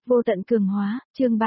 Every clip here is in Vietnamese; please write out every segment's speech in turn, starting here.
Vô tận cường hóa, chương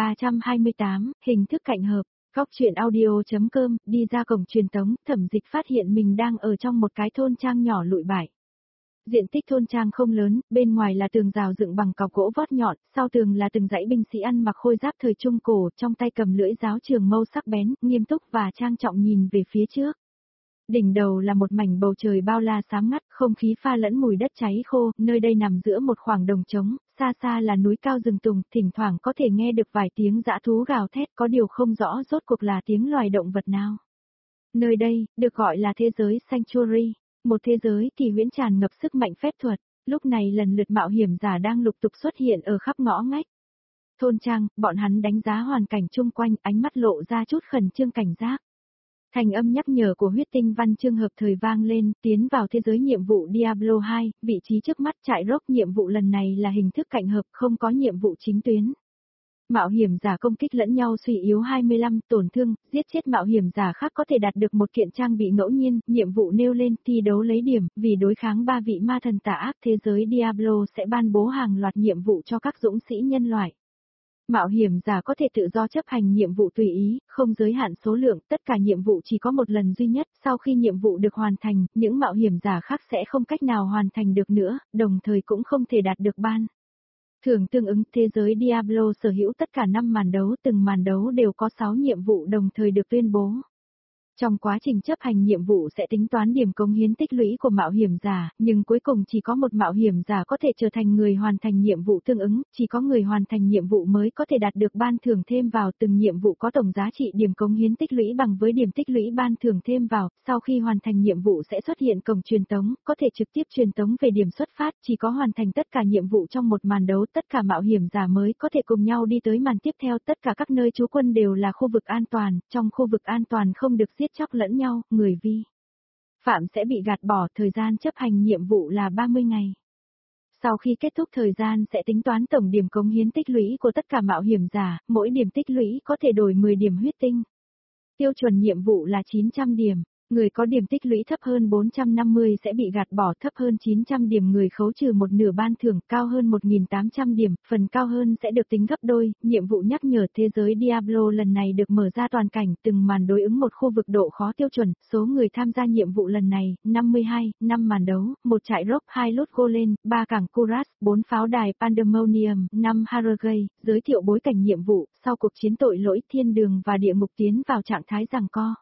328, hình thức cạnh hợp. Góc truyện audio.com, đi ra cổng truyền tống, Thẩm Dịch phát hiện mình đang ở trong một cái thôn trang nhỏ lụi bại. Diện tích thôn trang không lớn, bên ngoài là tường rào dựng bằng cọc gỗ vót nhọn, sau tường là từng dãy binh sĩ ăn mặc khôi giáp thời Trung Cổ, trong tay cầm lưỡi giáo trường mâu sắc bén, nghiêm túc và trang trọng nhìn về phía trước. Đỉnh đầu là một mảnh bầu trời bao la xám ngắt, không khí pha lẫn mùi đất cháy khô, nơi đây nằm giữa một khoảng đồng trống, xa xa là núi cao rừng tùng, thỉnh thoảng có thể nghe được vài tiếng dã thú gào thét, có điều không rõ rốt cuộc là tiếng loài động vật nào. Nơi đây, được gọi là thế giới Sanctuary, một thế giới kỳ huyễn tràn ngập sức mạnh phép thuật, lúc này lần lượt mạo hiểm giả đang lục tục xuất hiện ở khắp ngõ ngách. Thôn trang, bọn hắn đánh giá hoàn cảnh chung quanh, ánh mắt lộ ra chút khẩn trương cảnh giác. Thành âm nhắc nhở của huyết tinh văn chương hợp thời vang lên, tiến vào thế giới nhiệm vụ Diablo 2, vị trí trước mắt trại Rock nhiệm vụ lần này là hình thức cạnh hợp, không có nhiệm vụ chính tuyến. Mạo hiểm giả công kích lẫn nhau suy yếu 25 tổn thương, giết chết mạo hiểm giả khác có thể đạt được một kiện trang bị ngẫu nhiên, nhiệm vụ nêu lên thi đấu lấy điểm, vì đối kháng 3 vị ma thần tà ác thế giới Diablo sẽ ban bố hàng loạt nhiệm vụ cho các dũng sĩ nhân loại. Mạo hiểm giả có thể tự do chấp hành nhiệm vụ tùy ý, không giới hạn số lượng, tất cả nhiệm vụ chỉ có một lần duy nhất, sau khi nhiệm vụ được hoàn thành, những mạo hiểm giả khác sẽ không cách nào hoàn thành được nữa, đồng thời cũng không thể đạt được ban. Thưởng tương ứng, thế giới Diablo sở hữu tất cả 5 màn đấu, từng màn đấu đều có 6 nhiệm vụ đồng thời được tuyên bố. Trong quá trình chấp hành nhiệm vụ sẽ tính toán điểm cống hiến tích lũy của mạo hiểm giả, nhưng cuối cùng chỉ có một mạo hiểm giả có thể trở thành người hoàn thành nhiệm vụ tương ứng, chỉ có người hoàn thành nhiệm vụ mới có thể đạt được ban thưởng thêm vào, từng nhiệm vụ có tổng giá trị điểm cống hiến tích lũy bằng với điểm tích lũy ban thưởng thêm vào, sau khi hoàn thành nhiệm vụ sẽ xuất hiện cổng truyền tống, có thể trực tiếp truyền tống về điểm xuất phát, chỉ có hoàn thành tất cả nhiệm vụ trong một màn đấu, tất cả mạo hiểm giả mới có thể cùng nhau đi tới màn tiếp theo, tất cả các nơi trú quân đều là khu vực an toàn, trong khu vực an toàn không được giết chóc lẫn nhau, người vi phạm sẽ bị gạt bỏ, thời gian chấp hành nhiệm vụ là 30 ngày. Sau khi kết thúc thời gian sẽ tính toán tổng điểm cống hiến tích lũy của tất cả mạo hiểm giả, mỗi điểm tích lũy có thể đổi 10 điểm huyết tinh. Tiêu chuẩn nhiệm vụ là 900 điểm. Người có điểm tích lũy thấp hơn 450 sẽ bị gạt bỏ, thấp hơn 900 điểm người khấu trừ một nửa ban thưởng, cao hơn 1.800 điểm, phần cao hơn sẽ được tính gấp đôi. Nhiệm vụ nhắc nhở thế giới Diablo lần này được mở ra toàn cảnh, từng màn đối ứng một khu vực độ khó tiêu chuẩn, số người tham gia nhiệm vụ lần này, 52, 5 màn đấu, 1 trại Rock, 2 lốt Golem, 3 cảng Kuras, 4 pháo đài Pandemonium, 5 Harrogate, giới thiệu bối cảnh nhiệm vụ, sau cuộc chiến tội lỗi thiên đường và địa ngục tiến vào trạng thái giằng co.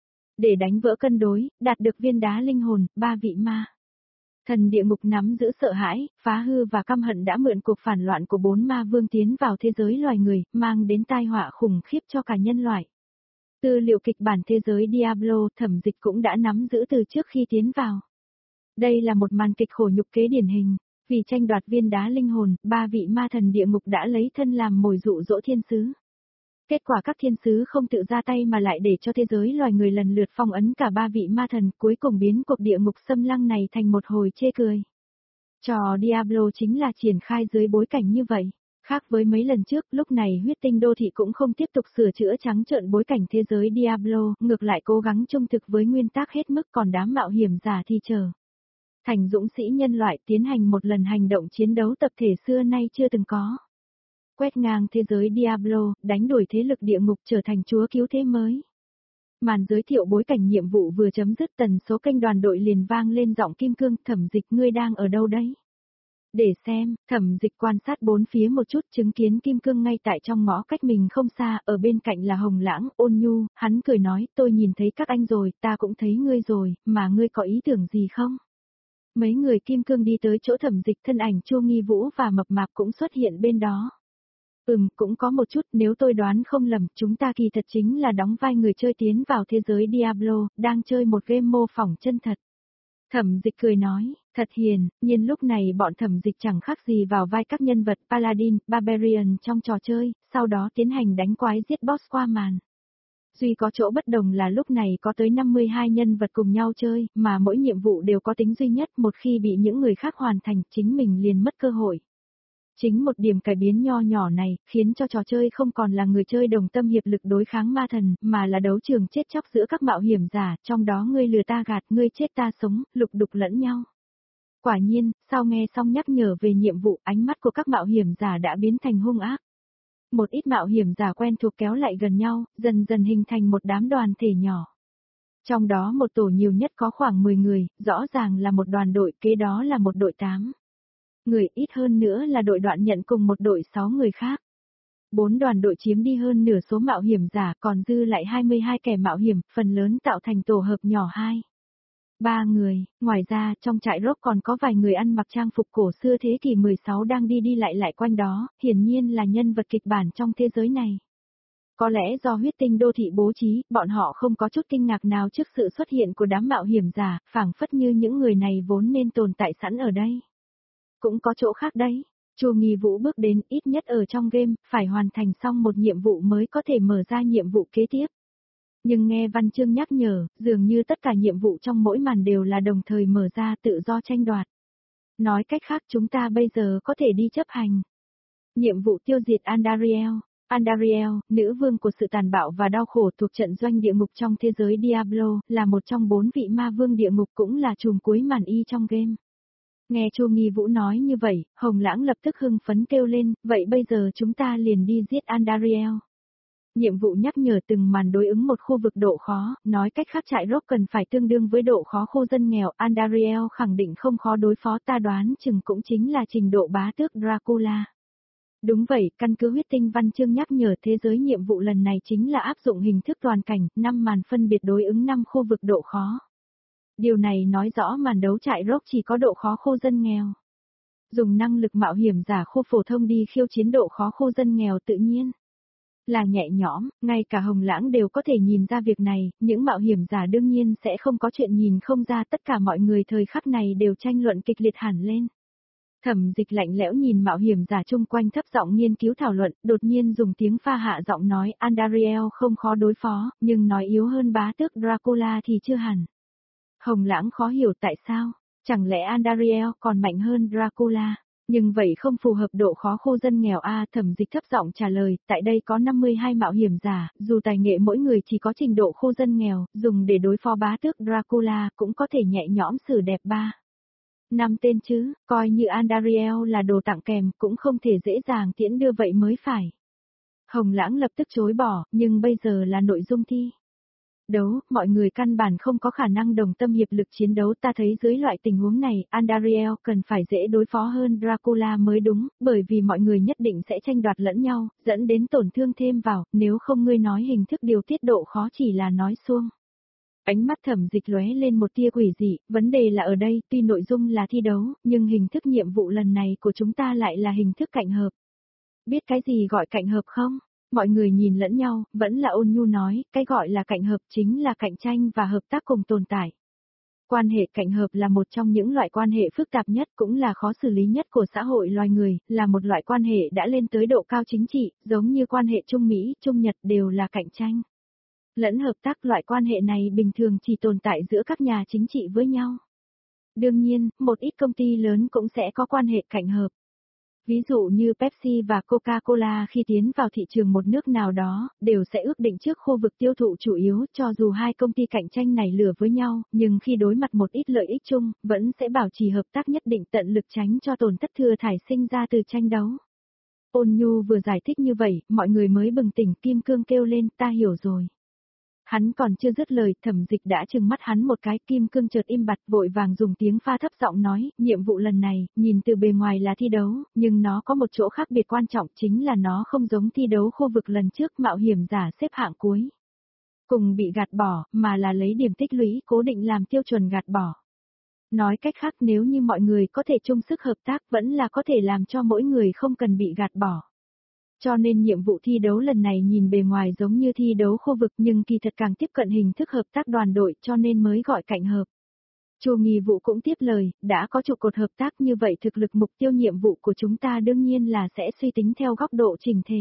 Để đánh vỡ cân đối, đạt được viên đá linh hồn, 3 vị ma thần địa ngục nắm giữ sợ hãi, phá hư và căm hận đã mượn cuộc phản loạn của 4 ma vương tiến vào thế giới loài người, mang đến tai họa khủng khiếp cho cả nhân loại. Tư liệu kịch bản thế giới Diablo, Thẩm Dịch cũng đã nắm giữ từ trước khi tiến vào. Đây là một màn kịch khổ nhục kế điển hình, vì tranh đoạt viên đá linh hồn, 3 vị ma thần địa ngục đã lấy thân làm mồi dụ dỗ thiên sứ. Kết quả các thiên sứ không tự ra tay mà lại để cho thế giới loài người lần lượt phong ấn cả 3 vị ma thần, cuối cùng biến cuộc địa ngục xâm lăng này thành một hồi chê cười. Trò Diablo chính là triển khai dưới bối cảnh như vậy. Khác với mấy lần trước, lúc này huyết tinh đô thị cũng không tiếp tục sửa chữa trắng trợn bối cảnh thế giới Diablo, ngược lại cố gắng trung thực với nguyên tắc hết mức, còn đám mạo hiểm giả thì chờ thành dũng sĩ nhân loại tiến hành một lần hành động chiến đấu tập thể xưa nay chưa từng có. Quét ngang thế giới Diablo, đánh đuổi thế lực địa ngục trở thành chúa cứu thế mới. Màn giới thiệu bối cảnh nhiệm vụ vừa chấm dứt, tần số kênh đoàn đội liền vang lên giọng Kim Cương, Thẩm Dịch ngươi đang ở đâu đấy? Để xem, Thẩm Dịch quan sát bốn phía một chút, chứng kiến Kim Cương ngay tại trong ngõ cách mình không xa, ở bên cạnh là Hồng Lãng, Ôn Nhu, hắn cười nói, tôi nhìn thấy các anh rồi, ta cũng thấy ngươi rồi, mà ngươi có ý tưởng gì không? Mấy người Kim Cương đi tới chỗ Thẩm Dịch, thân ảnh Chu Nghi Vũ và Mập Mạp cũng xuất hiện bên đó. Cũng có một chút, nếu tôi đoán không lầm, chúng ta kỳ thật chính là đóng vai người chơi tiến vào thế giới Diablo, đang chơi một game mô phỏng chân thật. Thẩm Dịch cười nói, thật hiền, nhưng lúc này bọn Thẩm Dịch chẳng khác gì vào vai các nhân vật Paladin, Barbarian trong trò chơi, sau đó tiến hành đánh quái giết boss qua màn. Duy có chỗ bất đồng là lúc này có tới 52 nhân vật cùng nhau chơi, mà mỗi nhiệm vụ đều có tính duy nhất, một khi bị những người khác hoàn thành, chính mình liền mất cơ hội. Chính một điểm cải biến nho nhỏ này, khiến cho trò chơi không còn là người chơi đồng tâm hiệp lực đối kháng ma thần, mà là đấu trường chết chóc giữa các mạo hiểm giả, trong đó ngươi lừa ta gạt, ngươi chết ta sống, lục đục lẫn nhau. Quả nhiên, sau nghe xong nhắc nhở về nhiệm vụ, ánh mắt của các mạo hiểm giả đã biến thành hung ác. Một ít mạo hiểm giả quen thuộc kéo lại gần nhau, dần dần hình thành một đám đoàn thể nhỏ. Trong đó một tổ nhiều nhất có khoảng 10 người, rõ ràng là một đoàn đội, kế đó là một đội 8 người, ít hơn nữa là đội đoạn nhận cùng một đội 6 người khác. 4 đoàn đội chiếm đi hơn nửa số mạo hiểm giả, còn dư lại 22 kẻ mạo hiểm, phần lớn tạo thành tổ hợp nhỏ 3 người. Ngoài ra, trong trại rock còn có vài người ăn mặc trang phục cổ xưa thế kỷ 16 đang đi đi lại quanh đó, hiển nhiên là nhân vật kịch bản trong thế giới này. Có lẽ do huyết tinh đô thị bố trí, bọn họ không có chút kinh ngạc nào trước sự xuất hiện của đám mạo hiểm giả, phảng phất như những người này vốn nên tồn tại sẵn ở đây. Cũng có chỗ khác đấy. Chu Nghi Vũ bước đến, ít nhất ở trong game, phải hoàn thành xong một nhiệm vụ mới có thể mở ra nhiệm vụ kế tiếp. Nhưng nghe Văn Chương nhắc nhở, dường như tất cả nhiệm vụ trong mỗi màn đều là đồng thời mở ra tự do tranh đoạt. Nói cách khác chúng ta bây giờ có thể đi chấp hành. Nhiệm vụ tiêu diệt Andariel. Andariel, nữ vương của sự tàn bạo và đau khổ thuộc trận doanh địa ngục trong thế giới Diablo, là một trong 4 vị ma vương địa ngục cũng là trùm cuối màn y trong game. Nghe Chu Nghi Vũ nói như vậy, Hồng Lãng lập tức hưng phấn kêu lên, vậy bây giờ chúng ta liền đi giết Andariel. Nhiệm vụ nhắc nhở từng màn đối ứng một khu vực độ khó, nói cách khác trại rock cần phải tương đương với độ khó khu dân nghèo, Andariel khẳng định không khó đối phó, ta đoán chừng cũng chính là trình độ bá tước Dracula. Đúng vậy, căn cứ huyết tinh Văn Chương nhắc nhở thế giới nhiệm vụ lần này chính là áp dụng hình thức toàn cảnh, 5 màn phân biệt đối ứng 5 khu vực độ khó. Điều này nói rõ màn đấu trại rock chỉ có độ khó khu dân nghèo. Dùng năng lực mạo hiểm giả khu phổ thông đi khiêu chiến độ khó khu dân nghèo tự nhiên là nhẹ nhõm, ngay cả Hồng Lãng đều có thể nhìn ra việc này, những mạo hiểm giả đương nhiên sẽ không có chuyện nhìn không ra, tất cả mọi người thời khắc này đều tranh luận kịch liệt hẳn lên. Thẩm Dịch lạnh lẽo nhìn mạo hiểm giả chung quanh thấp giọng nghiên cứu thảo luận, đột nhiên dùng tiếng pha hạ giọng nói, Andariel không khó đối phó, nhưng nói yếu hơn bá tước Dracula thì chưa hẳn. Hồng Lãng khó hiểu tại sao, chẳng lẽ Andariel còn mạnh hơn Dracula, nhưng vậy không phù hợp độ khó khu dân nghèo a. Thẩm Dịch thấp giọng trả lời, tại đây có 52 mạo hiểm giả, dù tài nghệ mỗi người chỉ có trình độ khu dân nghèo, dùng để đối phó bá tước Dracula cũng có thể nhẹ nhõm xử đẹp 5 tên chứ, coi như Andariel là đồ tặng kèm cũng không thể dễ dàng tiễn đưa vậy mới phải. Hồng Lãng lập tức chối bỏ, nhưng bây giờ là nội dung thi đấu, mọi người căn bản không có khả năng đồng tâm hiệp lực chiến đấu, ta thấy dưới loại tình huống này, Andariel cần phải dễ đối phó hơn Dracula mới đúng, bởi vì mọi người nhất định sẽ tranh đoạt lẫn nhau, dẫn đến tổn thương thêm vào, nếu không ngươi nói hình thức điều tiết độ khó chỉ là nói suông. Ánh mắt Thẩm Dịch lóe lên một tia quỷ dị, vấn đề là ở đây, tuy nội dung là thi đấu, nhưng hình thức nhiệm vụ lần này của chúng ta lại là hình thức cạnh hợp. Biết cái gì gọi cạnh hợp không? Mọi người nhìn lẫn nhau, vẫn là Ôn Nhu nói, cái gọi là cạnh hợp chính là cạnh tranh và hợp tác cùng tồn tại. Quan hệ cạnh hợp là một trong những loại quan hệ phức tạp nhất cũng là khó xử lý nhất của xã hội loài người, là một loại quan hệ đã lên tới độ cao chính trị, giống như quan hệ Trung Mỹ, Trung Nhật đều là cạnh tranh. Lẫn hợp tác, loại quan hệ này bình thường chỉ tồn tại giữa các nhà chính trị với nhau. Đương nhiên, một ít công ty lớn cũng sẽ có quan hệ cạnh hợp. Ví dụ như Pepsi và Coca-Cola khi tiến vào thị trường một nước nào đó, đều sẽ ước định trước khu vực tiêu thụ chủ yếu, cho dù hai công ty cạnh tranh này lửa với nhau, nhưng khi đối mặt một ít lợi ích chung, vẫn sẽ bảo trì hợp tác nhất định, tận lực tránh cho tổn thất thừa thải sinh ra từ tranh đấu. Ôn Nhu vừa giải thích như vậy, mọi người mới bừng tỉnh, Kim Cương kêu lên, ta hiểu rồi. Hắn còn chưa dứt lời, Thẩm Dịch đã trừng mắt hắn một cái, Kim Cương chợt im bặt, vội vàng dùng tiếng pha thấp giọng nói, nhiệm vụ lần này, nhìn từ bề ngoài là thi đấu, nhưng nó có một chỗ khác biệt quan trọng, chính là nó không giống thi đấu khu vực lần trước, mạo hiểm giả xếp hạng cuối. Cùng bị gạt bỏ, mà là lấy điểm tích lũy cố định làm tiêu chuẩn gạt bỏ. Nói cách khác, nếu như mọi người có thể chung sức hợp tác, vẫn là có thể làm cho mỗi người không cần bị gạt bỏ. Cho nên nhiệm vụ thi đấu lần này nhìn bề ngoài giống như thi đấu khu vực, nhưng kỳ thật càng tiếp cận hình thức hợp tác đoàn đội, cho nên mới gọi cạnh hợp. Chu Nghi Vũ cũng tiếp lời, đã có trụ cột hợp tác như vậy, thực lực mục tiêu nhiệm vụ của chúng ta đương nhiên là sẽ suy tính theo góc độ chỉnh thể.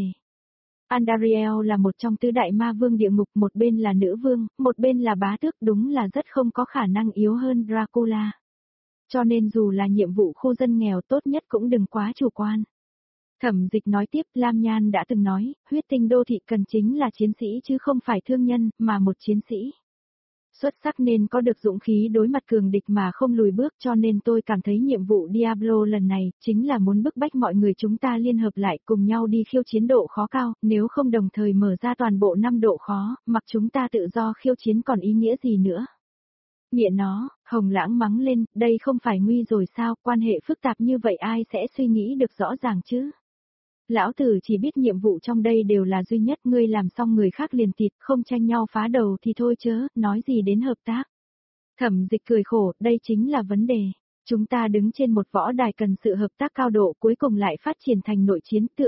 Andariel là một trong tứ đại ma vương địa ngục, một bên là nữ vương, một bên là bá tước, đúng là rất không có khả năng yếu hơn Dracula. Cho nên dù là nhiệm vụ khu dân nghèo, tốt nhất cũng đừng quá chủ quan. Thẩm Dịch nói tiếp, Lam Nhan đã từng nói, huyết tinh đô thị cần chính là chiến sĩ chứ không phải thương nhân, mà một chiến sĩ Xuất sắc nên có được dũng khí đối mặt cường địch mà không lùi bước, cho nên tôi cảm thấy nhiệm vụ Diablo lần này chính là muốn bức bách mọi người chúng ta liên hợp lại cùng nhau đi khiêu chiến độ khó cao, nếu không đồng thời mở ra toàn bộ 5 độ khó, mặc chúng ta tự do khiêu chiến còn ý nghĩa gì nữa. Mẹ nó, Hồng Lãng mắng lên, đây không phải nguy rồi sao, quan hệ phức tạp như vậy ai sẽ suy nghĩ được rõ ràng chứ. Lão tử chỉ biết nhiệm vụ trong đây đều là duy nhất, ngươi làm xong người khác liền thịt, không tranh nhau phá đầu thì thôi chớ, nói gì đến hợp tác. Thẩm Dịch cười khổ, đây chính là vấn đề. Chúng ta đứng trên một võ đài cần sự hợp tác cao độ, cuối cùng lại phát triển thành nội chiến tựa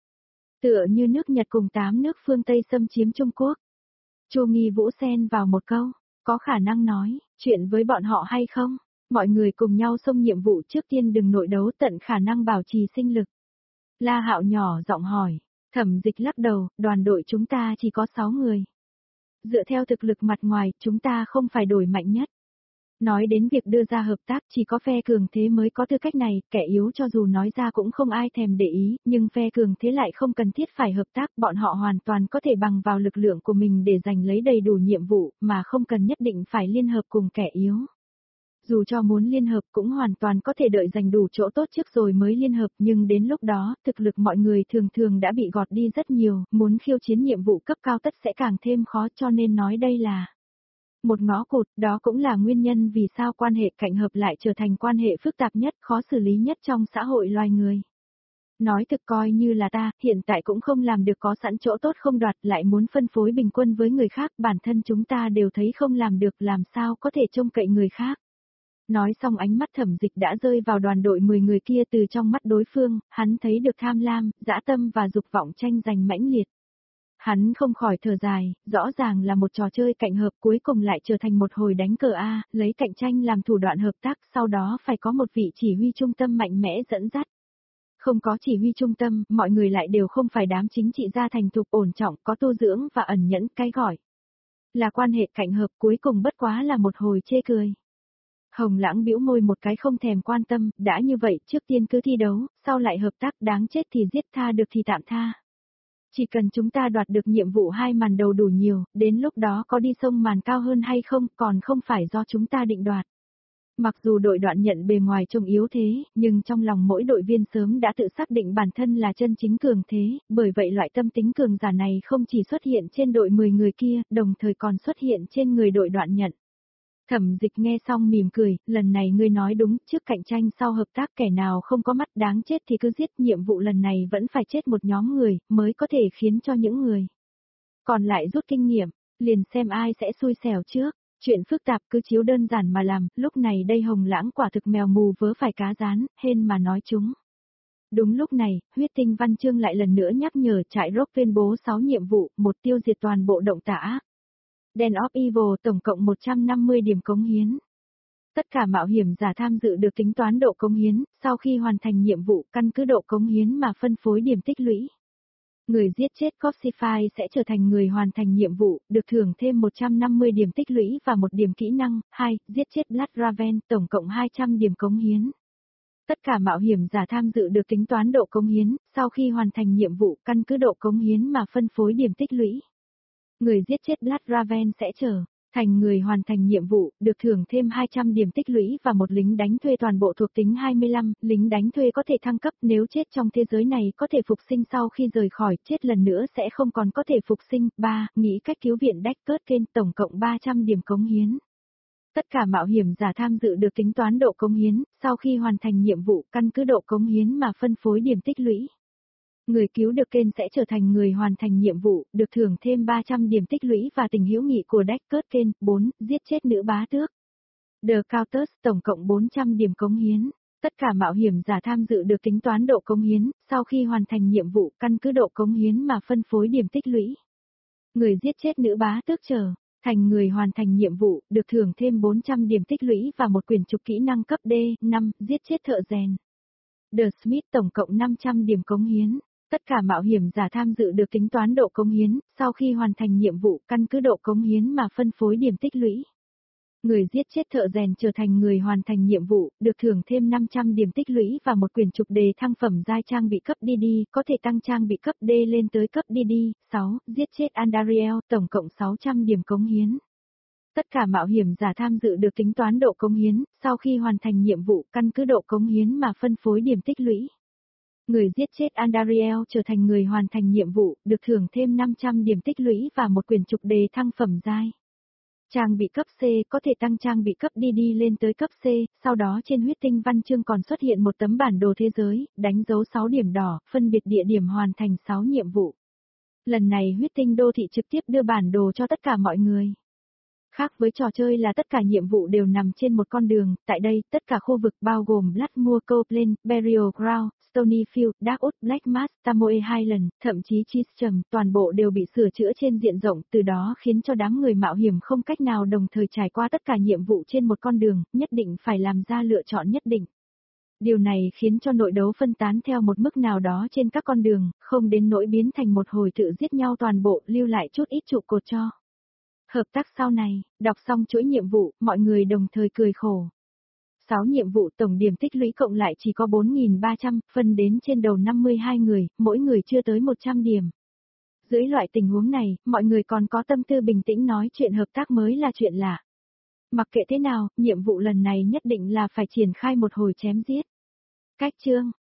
như nước Nhật cùng 8 nước phương Tây xâm chiếm Trung Quốc. Chu Nghi Vũ xen vào một câu, có khả năng nói chuyện với bọn họ hay không? Mọi người cùng nhau xông nhiệm vụ, trước tiên đừng nội đấu, tận khả năng bảo trì sinh lực. La Hạo nhỏ giọng hỏi, Thẩm Dịch lắc đầu, đoàn đội chúng ta chỉ có 6 người. Dựa theo thực lực mặt ngoài, chúng ta không phải đội mạnh nhất. Nói đến việc đưa ra hợp tác, chỉ có phe cường thế mới có tư cách này, kẻ yếu cho dù nói ra cũng không ai thèm để ý, nhưng phe cường thế lại không cần thiết phải hợp tác, bọn họ hoàn toàn có thể bằng vào lực lượng của mình để giành lấy đầy đủ nhiệm vụ, mà không cần nhất định phải liên hợp cùng kẻ yếu. Dù cho muốn liên hợp cũng hoàn toàn có thể đợi giành đủ chỗ tốt trước rồi mới liên hợp, nhưng đến lúc đó, thực lực mọi người thường thường đã bị gọt đi rất nhiều, muốn khiêu chiến nhiệm vụ cấp cao tất sẽ càng thêm khó, cho nên nói đây là một ngõ cụt, đó cũng là nguyên nhân vì sao quan hệ cạnh hợp lại trở thành quan hệ phức tạp nhất, khó xử lý nhất trong xã hội loài người. Nói thực coi như là ta, hiện tại cũng không làm được, có sẵn chỗ tốt không đoạt, lại muốn phân phối bình quân với người khác, bản thân chúng ta đều thấy không làm được, làm sao có thể trông cậy người khác. Nói xong ánh mắt Thẩm Dịch đã rơi vào đoàn đội 10 người kia, từ trong mắt đối phương, hắn thấy được tham lam, dã tâm và dục vọng tranh giành mãnh liệt. Hắn không khỏi thở dài, rõ ràng là một trò chơi cạnh hợp cuối cùng lại trở thành một hồi đánh cờ A, lấy cạnh tranh làm thủ đoạn hợp tác, sau đó phải có một vị chỉ huy trung tâm mạnh mẽ dẫn dắt. Không có chỉ huy trung tâm, mọi người lại đều không phải đám chính trị gia thành thục ổn trọng, có tu dưỡng và ẩn nhẫn, cái gọi là quan hệ cạnh hợp cuối cùng bất quá là một hồi chê cười. Hồng Lãng bĩu môi một cái không thèm quan tâm, đã như vậy, trước tiên cứ thi đấu, sau lại hợp tác, đáng chết thì giết, tha được thì tạm tha. Chỉ cần chúng ta đoạt được nhiệm vụ 2 màn đầu đủ nhiều, đến lúc đó có đi sông màn cao hơn hay không, còn không phải do chúng ta định đoạt. Mặc dù đội Đoạn Nhận bề ngoài trông yếu thế, nhưng trong lòng mỗi đội viên sớm đã tự xác định bản thân là chân chính cường thế, bởi vậy loại tâm tính cường giả này không chỉ xuất hiện trên đội 10 người kia, đồng thời còn xuất hiện trên người đội Đoạn Nhận. Thẩm Dịch nghe xong mỉm cười, lần này ngươi nói đúng, trước cạnh tranh sau hợp tác, kẻ nào không có mắt đáng chết thì cứ giết, nhiệm vụ lần này vẫn phải chết một nhóm người, mới có thể khiến cho những người còn lại rút kinh nghiệm, liền xem ai sẽ xui xẻo trước. Chuyện phức tạp cứ chiếu đơn giản mà làm, lúc này đây Hồng Lãng quả thực mèo mù vớ phải cá rán, hên mà nói chúng. Đúng lúc này, Huyết Tinh Văn Chương lại lần nữa nhắc nhở trại Rock tuyên bố 6 nhiệm vụ, một tiêu diệt toàn bộ động tà ác. Den of Evil tổng cộng 150 điểm cống hiến. Tất cả mạo hiểm giả tham dự được tính toán độ cống hiến, sau khi hoàn thành nhiệm vụ căn cứ độ cống hiến mà phân phối điểm tích lũy. Người giết chết Coxify sẽ trở thành người hoàn thành nhiệm vụ, được thưởng thêm 150 điểm tích lũy và một điểm kỹ năng. 2. Giết chết Blood Raven, tổng cộng 200 điểm cống hiến. Tất cả mạo hiểm giả tham dự được tính toán độ cống hiến, sau khi hoàn thành nhiệm vụ căn cứ độ cống hiến mà phân phối điểm tích lũy. Người giết chết Blood Raven sẽ trở thành người hoàn thành nhiệm vụ, được thưởng thêm 200 điểm tích lũy và một lính đánh thuê toàn bộ thuộc tính 25, lính đánh thuê có thể thăng cấp, nếu chết trong thế giới này có thể phục sinh sau khi rời khỏi, chết lần nữa sẽ không còn có thể phục sinh. 3. Nghĩ cách cứu viện Deckard Cain, tổng cộng 300 điểm cống hiến. Tất cả mạo hiểm giả tham dự được tính toán độ cống hiến, sau khi hoàn thành nhiệm vụ căn cứ độ cống hiến mà phân phối điểm tích lũy. Người cứu được Cain sẽ trở thành người hoàn thành nhiệm vụ, được thưởng thêm 300 điểm tích lũy và tình hữu nghị của Deckard Cain. 4. Giết chết nữ bá tước The Countess, tổng cộng 400 điểm cống hiến. Tất cả mạo hiểm giả tham dự được tính toán độ cống hiến, sau khi hoàn thành nhiệm vụ căn cứ độ cống hiến mà phân phối điểm tích lũy. Người giết chết nữ bá tước trở thành người hoàn thành nhiệm vụ, được thưởng thêm 400 điểm tích lũy và một quyển trục kỹ năng cấp D. 5. Giết chết thợ rèn The Smith, tổng cộng 500 điểm cống hiến. Tất cả mạo hiểm giả tham dự được tính toán độ cống hiến, sau khi hoàn thành nhiệm vụ căn cứ độ cống hiến mà phân phối điểm tích lũy. Người giết chết thợ rèn trở thành người hoàn thành nhiệm vụ, được thưởng thêm 500 điểm tích lũy và một quyển trục đề thăng phẩm giai trang bị cấp DD, có thể tăng trang bị cấp D lên tới cấp DD. 6. Giết chết Andariel, tổng cộng 600 điểm cống hiến. Tất cả mạo hiểm giả tham dự được tính toán độ cống hiến, sau khi hoàn thành nhiệm vụ căn cứ độ cống hiến mà phân phối điểm tích lũy. Người giết chết Andariel trở thành người hoàn thành nhiệm vụ, được thưởng thêm 500 điểm tích lũy và một quyển trục đề thăng phẩm giai. Trang bị cấp C có thể tăng trang bị cấp đi lên tới cấp C, sau đó trên huyết tinh văn chương còn xuất hiện một tấm bản đồ thế giới, đánh dấu 6 điểm đỏ, phân biệt địa điểm hoàn thành 6 nhiệm vụ. Lần này huyết tinh đô thị trực tiếp đưa bản đồ cho tất cả mọi người. Khác với trò chơi là tất cả nhiệm vụ đều nằm trên một con đường, tại đây, tất cả khu vực bao gồm Blackmoor Copeland, Burial Ground, Stonyfield, Darkwood, Black Mass, Tamoe Highland, thậm chí Chisholm, toàn bộ đều bị sửa chữa trên diện rộng, từ đó khiến cho đám người mạo hiểm không cách nào đồng thời trải qua tất cả nhiệm vụ trên một con đường, nhất định phải làm ra lựa chọn nhất định. Điều này khiến cho nội đấu phân tán theo một mức nào đó trên các con đường, không đến nỗi biến thành một hồi tự giết nhau toàn bộ, lưu lại chút ít trụ cột cho. Hợp tác sau này, đọc xong chuỗi nhiệm vụ, mọi người đồng thời cười khổ. 6 nhiệm vụ tổng điểm tích lũy cộng lại chỉ có 4.300, phân đến trên đầu 52 người, mỗi người chưa tới 100 điểm. Dưới loại tình huống này, mọi người còn có tâm tư bình tĩnh nói chuyện hợp tác mới là chuyện lạ. Mặc kệ thế nào, nhiệm vụ lần này nhất định là phải triển khai một hồi chém giết. Cách chương